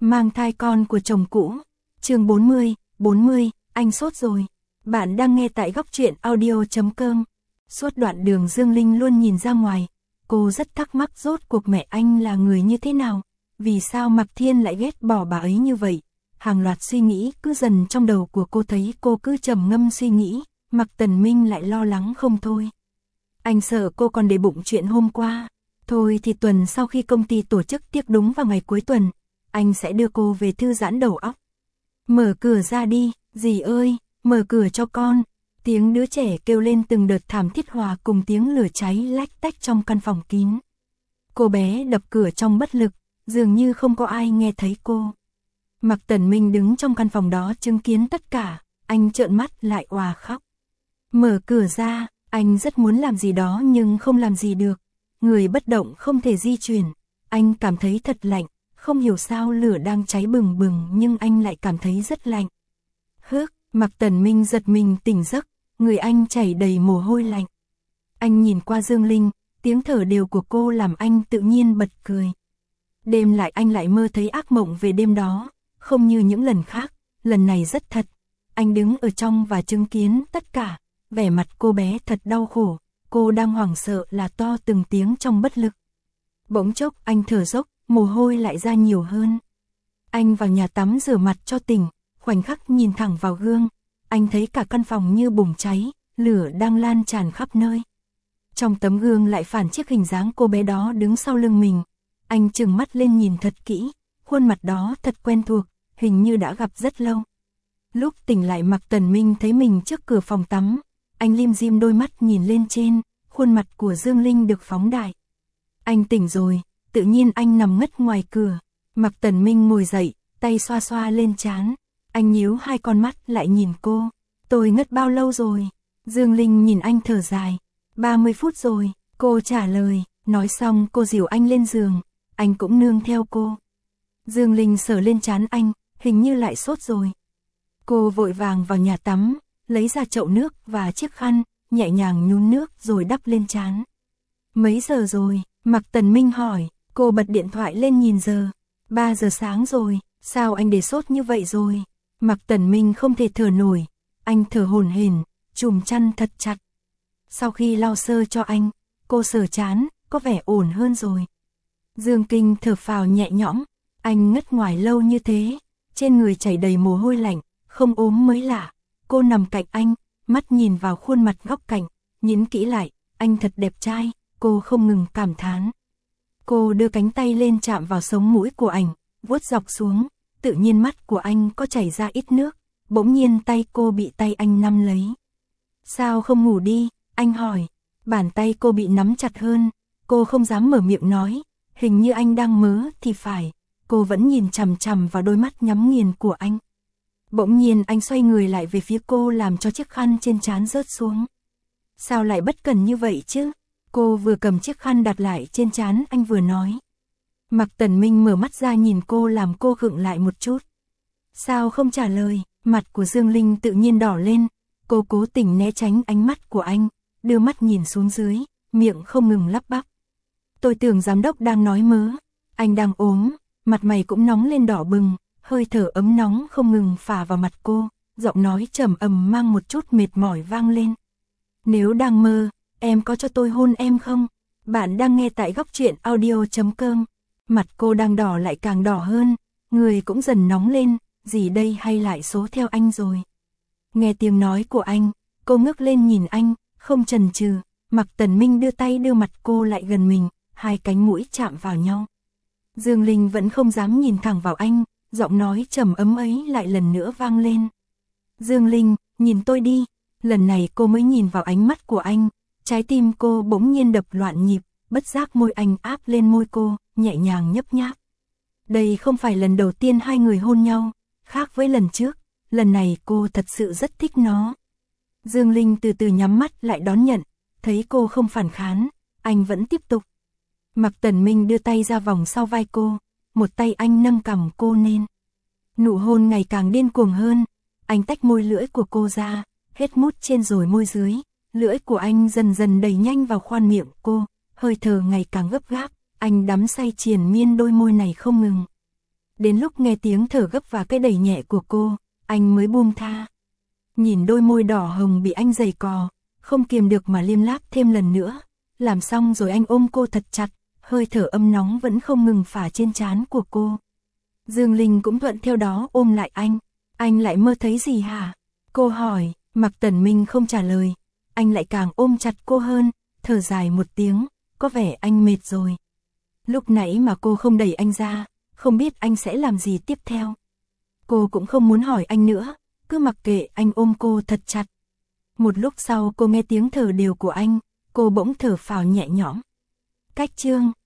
Mang thai con của chồng cũ. Chương 40, anh sốt rồi. Bạn đang nghe tại góc truyện audio.com. Suốt đoạn đường Dương Linh luôn nhìn ra ngoài. Cô rất thắc mắc rốt cuộc mẹ anh là người như thế nào. Vì sao Mạc Thiên lại ghét bỏ bà ấy như vậy. Hàng loạt suy nghĩ cứ dần trong đầu của cô, thấy cô cứ trầm ngâm suy nghĩ. Mạc Tần Minh lại lo lắng không thôi. Anh sợ cô còn để bụng chuyện hôm qua. Thôi thì tuần sau khi công ty tổ chức tiệc đúng vào ngày cuối tuần, anh sẽ đưa cô về thư giãn đầu óc. Mở cửa ra đi, dì ơi, mở cửa cho con. Tiếng đứa trẻ kêu lên từng đợt thảm thiết hòa cùng tiếng lửa cháy lách tách trong căn phòng kín. Cô bé đập cửa trong bất lực, dường như không có ai nghe thấy cô. Mạc Tần Minh đứng trong căn phòng đó chứng kiến tất cả, anh trợn mắt lại òa khóc. Mở cửa ra, anh rất muốn làm gì đó nhưng không làm gì được. Người bất động không thể di chuyển, anh cảm thấy thật lạnh, không hiểu sao lửa đang cháy bừng bừng nhưng anh lại cảm thấy rất lạnh. Mạc Tần Minh giật mình tỉnh giấc, người anh chảy đầy mồ hôi lạnh. Anh nhìn qua Dương Linh, tiếng thở đều của cô làm anh tự nhiên bật cười. Đêm lại anh lại mơ thấy ác mộng về đêm đó, không như những lần khác, lần này rất thật. Anh đứng ở trong và chứng kiến tất cả, vẻ mặt cô bé thật đau khổ, cô đang hoảng sợ là to từng tiếng trong bất lực. Bỗng chốc anh thở dốc, mồ hôi lại ra nhiều hơn. Anh vào nhà tắm rửa mặt cho tỉnh, khoảnh khắc nhìn thẳng vào gương, anh thấy cả căn phòng như bùng cháy, lửa đang lan tràn khắp nơi. Trong tấm gương lại phản chiếc hình dáng cô bé đó đứng sau lưng mình. Anh trừng mắt lên nhìn thật kỹ, khuôn mặt đó thật quen thuộc, hình như đã gặp rất lâu. Lúc tỉnh lại Mạc Tần Minh thấy mình trước cửa phòng tắm, anh lim dim đôi mắt nhìn lên trên, khuôn mặt của Dương Linh được phóng đại. Anh tỉnh rồi, tự nhiên anh nằm ngất ngoài cửa. Mạc Tần Minh ngồi dậy, tay xoa xoa lên trán. Anh nhíu hai con mắt lại nhìn cô. Tôi ngất bao lâu rồi? Dương Linh nhìn anh thở dài. 30 phút rồi, cô trả lời. Nói xong cô dìu anh lên giường, anh cũng nương theo cô. Dương Linh sờ lên trán anh, hình như lại sốt rồi. Cô vội vàng vào nhà tắm, lấy ra chậu nước và chiếc khăn, nhẹ nhàng nhún nước rồi đắp lên trán. Mấy giờ rồi? Mạc Tần Minh hỏi. Cô bật điện thoại lên nhìn giờ. 3 giờ sáng rồi, sao anh để sốt như vậy rồi? Mạc Tần Minh không thể thở nổi, anh thở hổn hển, chùm chăn thật chặt. Sau khi lau sơ cho anh, cô sờ trán, có vẻ ổn hơn rồi. Dương Kinh thở phào nhẹ nhõm, anh ngất ngoài lâu như thế, trên người chảy đầy mồ hôi lạnh, không ốm mới lạ. Cô nằm cạnh anh, mắt nhìn vào khuôn mặt góc cạnh, nhìn kỹ lại, anh thật đẹp trai, cô không ngừng cảm thán. Cô đưa cánh tay lên chạm vào sống mũi của anh, vuốt dọc xuống, tự nhiên mắt của anh có chảy ra ít nước, bỗng nhiên tay cô bị tay anh nắm lấy. Sao không ngủ đi? Anh hỏi. Bàn tay cô bị nắm chặt hơn, cô không dám mở miệng nói, hình như anh đang mơ thì phải, cô vẫn nhìn chằm chằm vào đôi mắt nhắm nghiền của anh. Bỗng nhiên anh xoay người lại về phía cô làm cho chiếc khăn trên trán rớt xuống. Sao lại bất cẩn như vậy chứ? Cô vừa cầm chiếc khăn đặt lại trên trán anh vừa nói. Mạc Tần Minh mở mắt ra nhìn cô làm cô khựng lại một chút. Sao không trả lời? Mặt của Dương Linh tự nhiên đỏ lên, cô cố tình né tránh ánh mắt của anh, đưa mắt nhìn xuống dưới, miệng không ngừng lắp bắp. Tôi tưởng giám đốc đang nói mớ, anh đang ốm, mặt mày cũng nóng lên đỏ bừng, hơi thở ấm nóng không ngừng phả vào mặt cô, giọng nói trầm ầm mang một chút mệt mỏi vang lên. Nếu đang mơ, em có cho tôi hôn em không? Bạn đang nghe tại góc truyện audio.com. Mặt cô đang đỏ lại càng đỏ hơn, người cũng dần nóng lên, gì đây hay lại số theo anh rồi. Nghe tiếng nói của anh, cô ngước lên nhìn anh, không chần chừ. Mạc Tần Minh đưa tay đưa mặt cô lại gần mình, hai cánh mũi chạm vào nhau. Dương Linh vẫn không dám nhìn thẳng vào anh, giọng nói trầm ấm ấy lại lần nữa vang lên. Dương Linh, nhìn tôi đi. Lần này cô mới nhìn vào ánh mắt của anh, trái tim cô bỗng nhiên đập loạn nhịp, bất giác môi anh áp lên môi cô, nhẹ nhàng nhấp nháp. Đây không phải lần đầu tiên hai người hôn nhau, khác với lần trước, lần này cô thật sự rất thích nó. Dương Linh từ từ nhắm mắt lại đón nhận, thấy cô không phản kháng, anh vẫn tiếp tục. Mạc Tần Minh đưa tay ra vòng sau vai cô, một tay anh nâng cằm cô lên. Nụ hôn ngày càng điên cuồng hơn, anh tách môi lưỡi của cô ra, hết mút trên rồi môi dưới, lưỡi của anh dần dần đẩy nhanh vào khoang miệng cô, hơi thở ngày càng gấp gáp, anh đắm say triền miên đôi môi này không ngừng. Đến lúc nghe tiếng thở gấp và cái đẩy nhẹ của cô, anh mới buông tha. Nhìn đôi môi đỏ hồng bị anh giày cò, không kiềm được mà liêm láp thêm lần nữa. Làm xong rồi anh ôm cô thật chặt, hơi thở ấm nóng vẫn không ngừng phả trên trán của cô. Dương Linh cũng thuận theo đó ôm lại anh. Anh lại mơ thấy gì hả? Cô hỏi, Mạc Tần Minh không trả lời. Anh lại càng ôm chặt cô hơn, thở dài một tiếng, có vẻ anh mệt rồi. Lúc nãy mà cô không đẩy anh ra, không biết anh sẽ làm gì tiếp theo. Cô cũng không muốn hỏi anh nữa, cứ mặc kệ anh ôm cô thật chặt. Một lúc sau cô nghe tiếng thở đều của anh, cô bỗng thở phào nhẹ nhõm. Cách chương